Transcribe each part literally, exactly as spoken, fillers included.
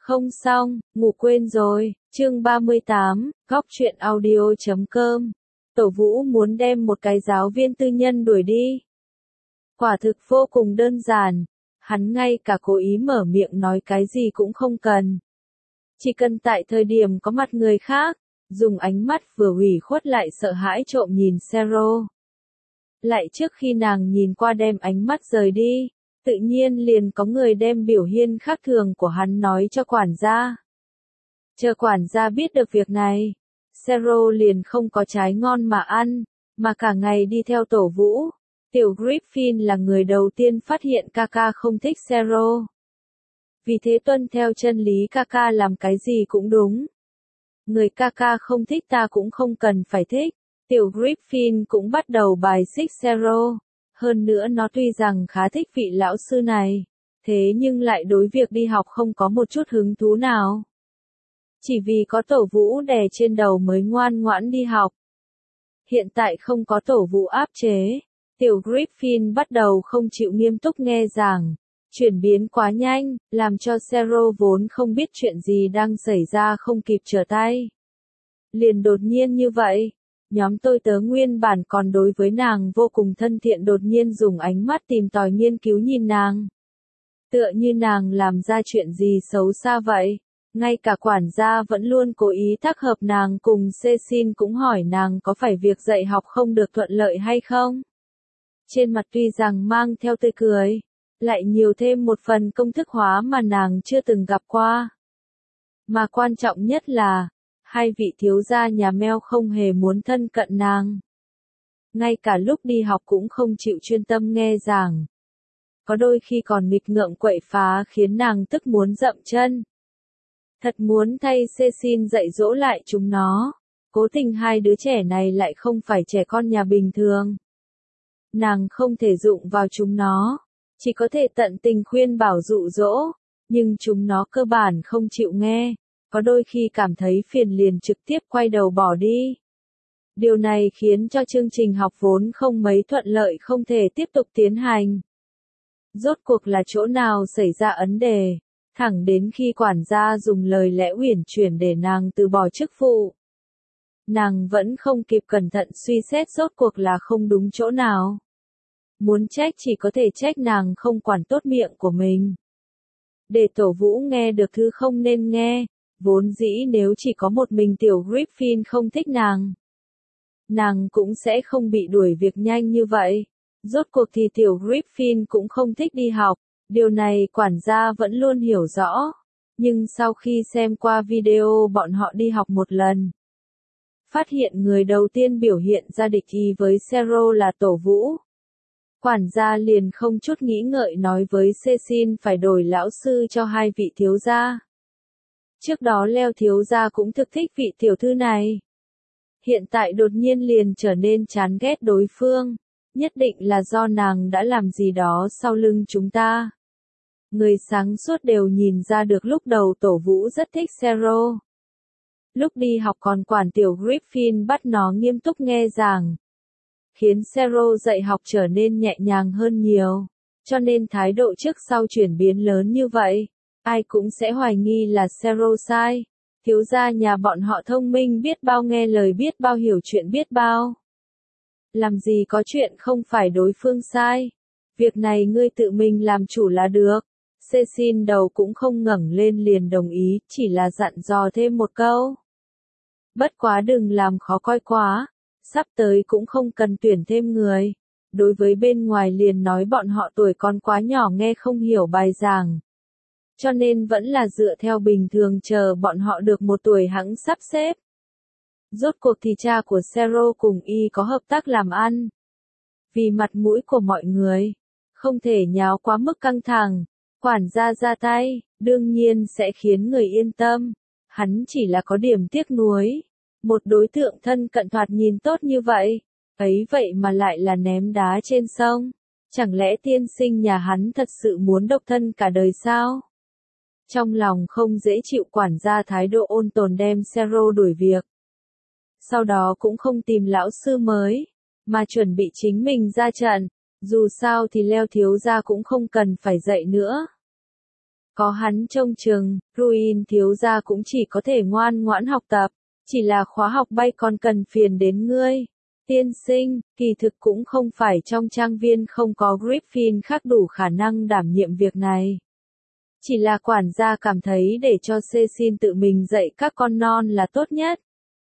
Không xong, ngủ quên rồi, chương ba mươi tám, góc truyện audio chấm com. Tổ Vũ muốn đem một cái giáo viên tư nhân đuổi đi. Quả thực vô cùng đơn giản, hắn ngay cả cố ý mở miệng nói cái gì cũng không cần. Chỉ cần tại thời điểm có mặt người khác, dùng ánh mắt vừa ủy khuất lại sợ hãi trộm nhìn Sero. Lại trước khi nàng nhìn qua đem ánh mắt rời đi, tự nhiên liền có người đem biểu hiện khác thường của hắn nói cho quản gia. Chờ quản gia biết được việc này, Sero liền không có trái ngon mà ăn, mà cả ngày đi theo Tổ Vũ. Tiểu Griffin là người đầu tiên phát hiện Kaka không thích Sero. Vì thế tuân theo chân lý Kaka làm cái gì cũng đúng. Người Kaka không thích ta cũng không cần phải thích. Tiểu Griffin cũng bắt đầu bài xích Sero. Hơn nữa nó tuy rằng khá thích vị lão sư này, thế nhưng lại đối việc đi học không có một chút hứng thú nào. Chỉ vì có Tổ Vũ đè trên đầu mới ngoan ngoãn đi học. Hiện tại không có Tổ Vũ áp chế, Tiểu Griffin bắt đầu không chịu nghiêm túc nghe giảng. Chuyển biến quá nhanh, làm cho Sero vốn không biết chuyện gì đang xảy ra không kịp trở tay. Liền đột nhiên như vậy, nhóm tôi tớ nguyên bản còn đối với nàng vô cùng thân thiện đột nhiên dùng ánh mắt tìm tòi nghiên cứu nhìn nàng. Tựa như nàng làm ra chuyện gì xấu xa vậy. Ngay cả quản gia vẫn luôn cố ý tác hợp nàng cùng Cecil cũng hỏi nàng có phải việc dạy học không được thuận lợi hay không. Trên mặt tuy rằng mang theo tươi cười, lại nhiều thêm một phần công thức hóa mà nàng chưa từng gặp qua. Mà quan trọng nhất là, hai vị thiếu gia nhà Mel không hề muốn thân cận nàng. Ngay cả lúc đi học cũng không chịu chuyên tâm nghe giảng. Có đôi khi còn nghịch ngợm quậy phá khiến nàng tức muốn dậm chân. Thật muốn thay Cecil dạy dỗ lại chúng nó. Cố tình hai đứa trẻ này lại không phải trẻ con nhà bình thường. Nàng không thể dụng vào chúng nó. Chỉ có thể tận tình khuyên bảo dụ dỗ. Nhưng chúng nó cơ bản không chịu nghe. Có đôi khi cảm thấy phiền liền trực tiếp quay đầu bỏ đi. Điều này khiến cho chương trình học vốn không mấy thuận lợi không thể tiếp tục tiến hành. Rốt cuộc là chỗ nào xảy ra vấn đề, thẳng đến khi quản gia dùng lời lẽ uyển chuyển để nàng từ bỏ chức vụ. Nàng vẫn không kịp cẩn thận suy xét rốt cuộc là không đúng chỗ nào. Muốn trách chỉ có thể trách nàng không quản tốt miệng của mình. Để Tổ Vũ nghe được thứ không nên nghe. Vốn dĩ nếu chỉ có một mình Tiểu Griffin không thích nàng, nàng cũng sẽ không bị đuổi việc nhanh như vậy. Rốt cuộc thì Tiểu Griffin cũng không thích đi học, điều này quản gia vẫn luôn hiểu rõ. Nhưng sau khi xem qua video bọn họ đi học một lần, phát hiện người đầu tiên biểu hiện ra địch ý với Sero là Tổ Vũ. Quản gia liền không chút nghĩ ngợi nói với Cecil phải đổi lão sư cho hai vị thiếu gia. Trước đó Leo thiếu gia cũng thực thích vị tiểu thư này. Hiện tại đột nhiên liền trở nên chán ghét đối phương. Nhất định là do nàng đã làm gì đó sau lưng chúng ta. Người sáng suốt đều nhìn ra được lúc đầu Tổ Vũ rất thích Sero. Lúc đi học còn quản Tiểu Griffin bắt nó nghiêm túc nghe giảng. Khiến Sero dạy học trở nên nhẹ nhàng hơn nhiều. Cho nên thái độ trước sau chuyển biến lớn như vậy. Ai cũng sẽ hoài nghi là Sero sai. Thiếu gia nhà bọn họ thông minh biết bao nghe lời biết bao hiểu chuyện biết bao. Làm gì có chuyện không phải đối phương sai. Việc này ngươi tự mình làm chủ là được. Cecil đầu cũng không ngẩng lên liền đồng ý, chỉ là dặn dò thêm một câu. Bất quá đừng làm khó coi quá. Sắp tới cũng không cần tuyển thêm người. Đối với bên ngoài liền nói bọn họ tuổi còn quá nhỏ nghe không hiểu bài giảng. Cho nên vẫn là dựa theo bình thường chờ bọn họ được một tuổi hẵng sắp xếp. Rốt cuộc thì cha của Sero cùng y có hợp tác làm ăn. Vì mặt mũi của mọi người, không thể nháo quá mức căng thẳng, quản gia ra tay, đương nhiên sẽ khiến người yên tâm. Hắn chỉ là có điểm tiếc nuối. Một đối tượng thân cận thoạt nhìn tốt như vậy, ấy vậy mà lại là ném đá trên sông. Chẳng lẽ tiên sinh nhà hắn thật sự muốn độc thân cả đời sao? Trong lòng không dễ chịu quản gia thái độ ôn tồn đem Sero đuổi việc. Sau đó cũng không tìm lão sư mới, mà chuẩn bị chính mình ra trận, dù sao thì Leo thiếu gia cũng không cần phải dạy nữa. Có hắn trông chừng, Ruin thiếu gia cũng chỉ có thể ngoan ngoãn học tập, chỉ là khóa học bay còn cần phiền đến ngươi. Tiên sinh, kỳ thực cũng không phải trong trang viên không có Griffin khác đủ khả năng đảm nhiệm việc này. Chỉ là quản gia cảm thấy để cho Cecil tự mình dạy các con non là tốt nhất.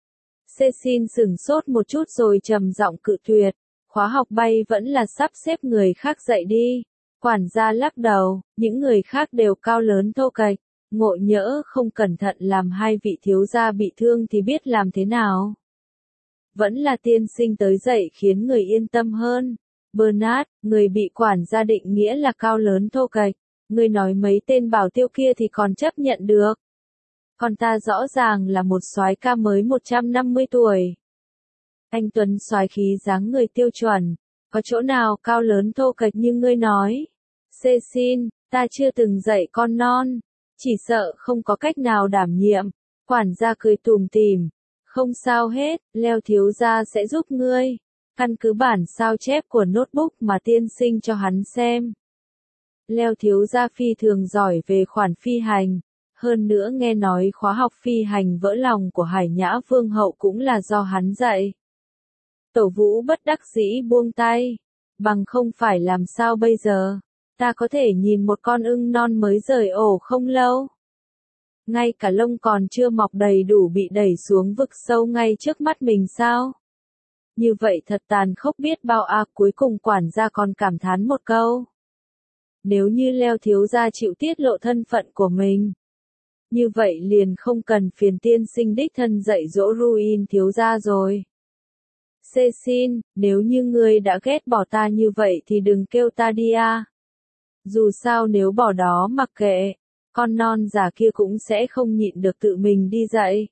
Cecil sửng sốt một chút rồi trầm giọng cự tuyệt, khóa học bay vẫn là sắp xếp người khác dạy đi. Quản gia lắc đầu, những người khác đều cao lớn thô kệch, ngộ nhỡ không cẩn thận làm hai vị thiếu gia bị thương thì biết làm thế nào. Vẫn là tiên sinh tới dạy khiến người yên tâm hơn. Bernard, người bị quản gia định nghĩa là cao lớn thô kệch, người nói mấy tên bảo tiêu kia thì còn chấp nhận được. Còn ta rõ ràng là một soái ca mới một trăm năm mươi tuổi. Anh Tuấn soái khí dáng người tiêu chuẩn, có chỗ nào cao lớn thô kệch như ngươi nói. Cecil, ta chưa từng dạy con non, chỉ sợ không có cách nào đảm nhiệm. Quản gia cười tủm tỉm, không sao hết, Leo thiếu gia sẽ giúp ngươi. Căn cứ bản sao chép của notebook mà tiên sinh cho hắn xem. Leo thiếu gia phi thường giỏi về khoản phi hành, hơn nữa nghe nói khóa học phi hành vỡ lòng của Hải Nhã Vương hậu cũng là do hắn dạy. Tổ Vũ bất đắc dĩ buông tay, bằng không phải làm sao bây giờ, ta có thể nhìn một con ưng non mới rời ổ không lâu. Ngay cả lông còn chưa mọc đầy đủ bị đẩy xuống vực sâu ngay trước mắt mình sao? Như vậy thật tàn khốc biết bao à, cuối cùng quản gia còn cảm thán một câu. Nếu như Leo thiếu gia chịu tiết lộ thân phận của mình, như vậy liền không cần phiền tiên sinh đích thân dạy dỗ Ruin thiếu gia rồi. Cecil, nếu như ngươi đã ghét bỏ ta như vậy thì đừng kêu ta đi à. Dù sao nếu bỏ đó mặc kệ, con non già kia cũng sẽ không nhịn được tự mình đi dạy.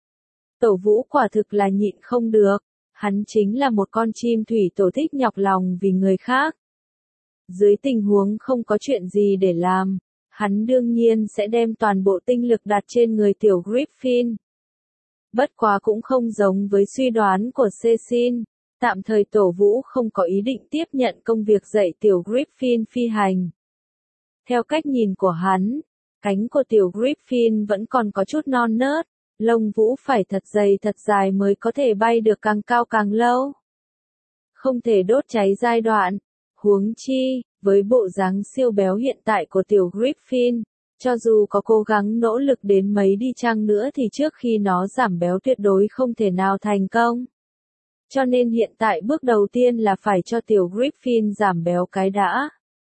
Tổ Vũ quả thực là nhịn không được, hắn chính là một con chim thủy tổ thích nhọc lòng vì người khác. Dưới tình huống không có chuyện gì để làm, hắn đương nhiên sẽ đem toàn bộ tinh lực đặt trên người tiểu Griffin. Bất quá cũng không giống với suy đoán của Cecil, tạm thời Tổ Vũ không có ý định tiếp nhận công việc dạy tiểu Griffin phi hành. Theo cách nhìn của hắn, cánh của tiểu Griffin vẫn còn có chút non nớt, lông vũ phải thật dày thật dài mới có thể bay được càng cao càng lâu. Không thể đốt cháy giai đoạn, huống chi, với bộ dáng siêu béo hiện tại của tiểu Griffin, cho dù có cố gắng nỗ lực đến mấy đi chăng nữa thì trước khi nó giảm béo tuyệt đối không thể nào thành công. Cho nên hiện tại bước đầu tiên là phải cho tiểu Griffin giảm béo cái đã.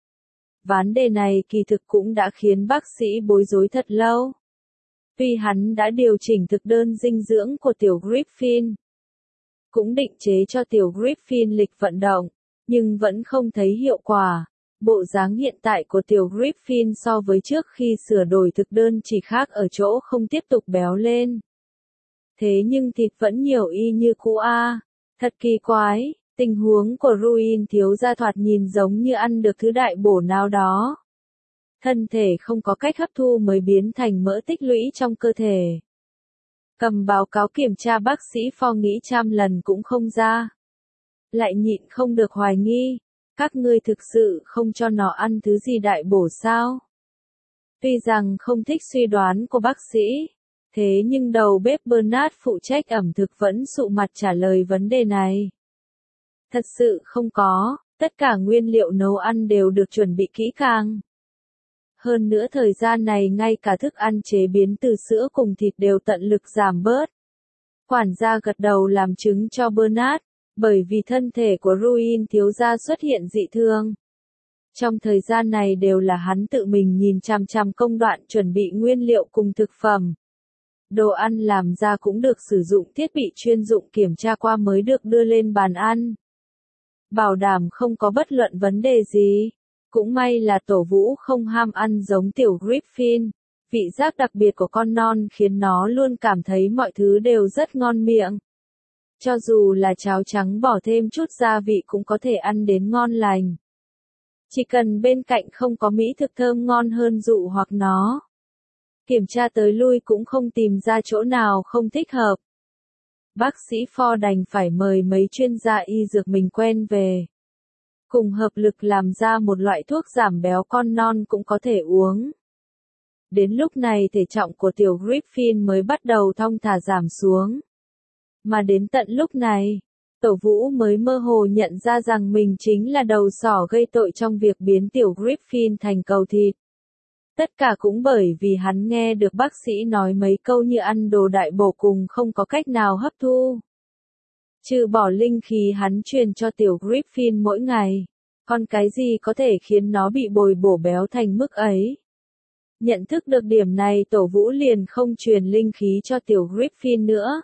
Vấn đề này kỳ thực cũng đã khiến bác sĩ bối rối thật lâu. Tuy hắn đã điều chỉnh thực đơn dinh dưỡng của tiểu Griffin, cũng định chế cho tiểu Griffin lịch vận động, nhưng vẫn không thấy hiệu quả. Bộ dáng hiện tại của tiểu Griffin so với trước khi sửa đổi thực đơn chỉ khác ở chỗ không tiếp tục béo lên. Thế nhưng thịt vẫn nhiều y như cũ a, thật kỳ quái. Tình huống của Ruin thiếu gia thoạt nhìn giống như ăn được thứ đại bổ nào đó. Thân thể không có cách hấp thu mới biến thành mỡ tích lũy trong cơ thể. Cầm báo cáo kiểm tra bác sĩ Pho nghĩ trăm lần cũng không ra. Lại nhịn không được hoài nghi, các ngươi thực sự không cho nó ăn thứ gì đại bổ sao? Tuy rằng không thích suy đoán của bác sĩ, thế nhưng đầu bếp Bernard phụ trách ẩm thực vẫn sụ mặt trả lời vấn đề này. Thật sự không có, tất cả nguyên liệu nấu ăn đều được chuẩn bị kỹ càng. Hơn nữa thời gian này ngay cả thức ăn chế biến từ sữa cùng thịt đều tận lực giảm bớt. Quản gia gật đầu làm chứng cho Bernard, bởi vì thân thể của Ruin thiếu gia xuất hiện dị thương. Trong thời gian này đều là hắn tự mình nhìn chằm chằm công đoạn chuẩn bị nguyên liệu cùng thực phẩm. Đồ ăn làm ra cũng được sử dụng thiết bị chuyên dụng kiểm tra qua mới được đưa lên bàn ăn. Bảo đảm không có bất luận vấn đề gì. Cũng may là Tổ Vũ không ham ăn giống tiểu Griffin. Vị giác đặc biệt của con non khiến nó luôn cảm thấy mọi thứ đều rất ngon miệng. Cho dù là cháo trắng bỏ thêm chút gia vị cũng có thể ăn đến ngon lành. Chỉ cần bên cạnh không có mỹ thực thơm ngon hơn dụ hoặc nó. Kiểm tra tới lui cũng không tìm ra chỗ nào không thích hợp. Bác sĩ Pho đành phải mời mấy chuyên gia y dược mình quen về. Cùng hợp lực làm ra một loại thuốc giảm béo con non cũng có thể uống. Đến lúc này thể trọng của tiểu Griffin mới bắt đầu thong thả giảm xuống. Mà đến tận lúc này, Tổ Vũ mới mơ hồ nhận ra rằng mình chính là đầu sỏ gây tội trong việc biến tiểu Griffin thành cầu thịt. Tất cả cũng bởi vì hắn nghe được bác sĩ nói mấy câu như ăn đồ đại bổ cùng không có cách nào hấp thu. Trừ bỏ linh khí hắn truyền cho tiểu Griffin mỗi ngày, còn cái gì có thể khiến nó bị bồi bổ béo thành mức ấy. Nhận thức được điểm này Tổ Vũ liền không truyền linh khí cho tiểu Griffin nữa,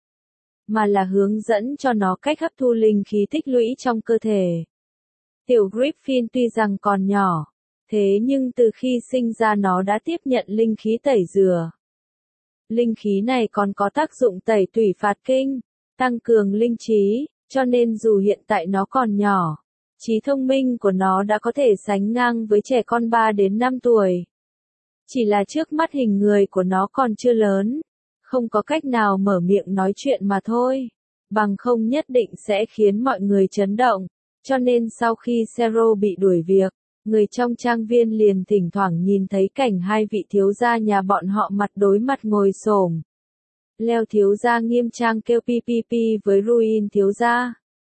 mà là hướng dẫn cho nó cách hấp thu linh khí tích lũy trong cơ thể. Tiểu Griffin tuy rằng còn nhỏ, thế nhưng từ khi sinh ra nó đã tiếp nhận linh khí tẩy rửa. Linh khí này còn có tác dụng tẩy tủy phạt kinh, tăng cường linh trí, cho nên dù hiện tại nó còn nhỏ, trí thông minh của nó đã có thể sánh ngang với trẻ con ba đến năm tuổi. Chỉ là trước mắt hình người của nó còn chưa lớn, không có cách nào mở miệng nói chuyện mà thôi, bằng không nhất định sẽ khiến mọi người chấn động, cho nên sau khi Zero bị đuổi việc, người trong trang viên liền thỉnh thoảng nhìn thấy cảnh hai vị thiếu gia nhà bọn họ mặt đối mặt ngồi xổm. Leo thiếu gia nghiêm trang kêu pi pi pi với Ruin thiếu gia.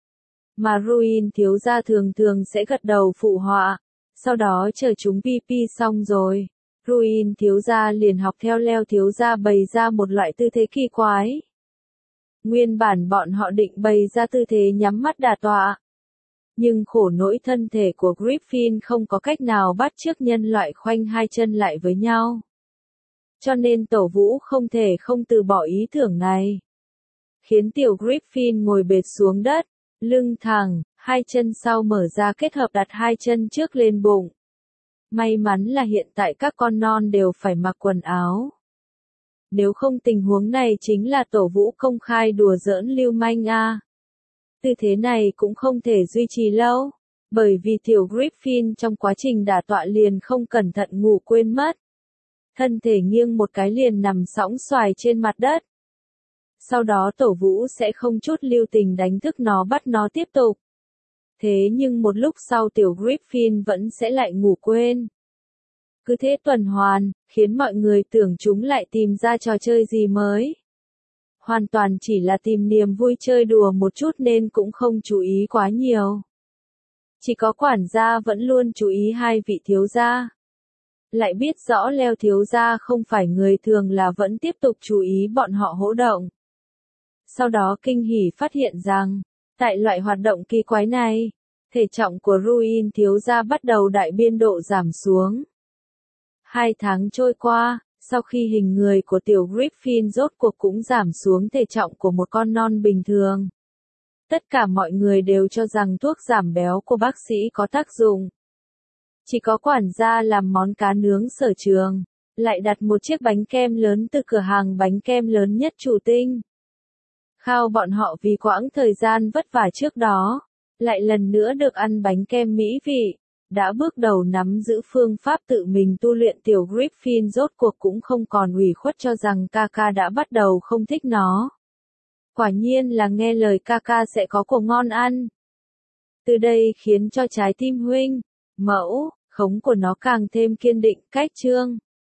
Mà Ruin thiếu gia thường thường sẽ gật đầu phụ họa, sau đó chờ chúng pi pi xong rồi, Ruin thiếu gia liền học theo Leo thiếu gia bày ra một loại tư thế kỳ quái. Nguyên bản bọn họ định bày ra tư thế nhắm mắt đả tọa. Nhưng khổ nỗi thân thể của Griffin không có cách nào bắt chước nhân loại khoanh hai chân lại với nhau. Cho nên Tổ Vũ không thể không từ bỏ ý tưởng này. Khiến tiểu Griffin ngồi bệt xuống đất, lưng thẳng, hai chân sau mở ra kết hợp đặt hai chân trước lên bụng. May mắn là hiện tại các con non đều phải mặc quần áo. Nếu không tình huống này chính là Tổ Vũ công khai đùa giỡn lưu manh a. À. Tư thế này cũng không thể duy trì lâu, bởi vì tiểu Griffin trong quá trình đả tọa liền không cẩn thận ngủ quên mất. Thân thể nghiêng một cái liền nằm sõng xoài trên mặt đất. Sau đó Tổ Vũ sẽ không chút lưu tình đánh thức nó bắt nó tiếp tục. Thế nhưng một lúc sau tiểu Griffin vẫn sẽ lại ngủ quên. Cứ thế tuần hoàn, khiến mọi người tưởng chúng lại tìm ra trò chơi gì mới. Hoàn toàn chỉ là tìm niềm vui chơi đùa một chút nên cũng không chú ý quá nhiều. Chỉ có quản gia vẫn luôn chú ý hai vị thiếu gia. Lại biết rõ Leo thiếu gia không phải người thường là vẫn tiếp tục chú ý bọn họ hỗ động. Sau đó kinh hỉ phát hiện rằng, tại loại hoạt động kỳ quái này, thể trọng của Ruin thiếu gia bắt đầu đại biên độ giảm xuống. Hai tháng trôi qua, sau khi hình người của tiểu Griffin rốt cuộc cũng giảm xuống thể trọng của một con non bình thường. Tất cả mọi người đều cho rằng thuốc giảm béo của bác sĩ có tác dụng. Chỉ có quản gia làm món cá nướng sở trường, lại đặt một chiếc bánh kem lớn từ cửa hàng bánh kem lớn nhất Chủ Tinh. Khao bọn họ vì quãng thời gian vất vả trước đó, lại lần nữa được ăn bánh kem mỹ vị, đã bước đầu nắm giữ phương pháp tự mình tu luyện tiểu Griffin rốt cuộc cũng không còn ủy khuất cho rằng Kaka đã bắt đầu không thích nó. Quả nhiên là nghe lời Kaka sẽ có của ngon ăn. Từ đây khiến cho trái tim huynh, mẫu, khống của nó càng thêm kiên định, cách trương.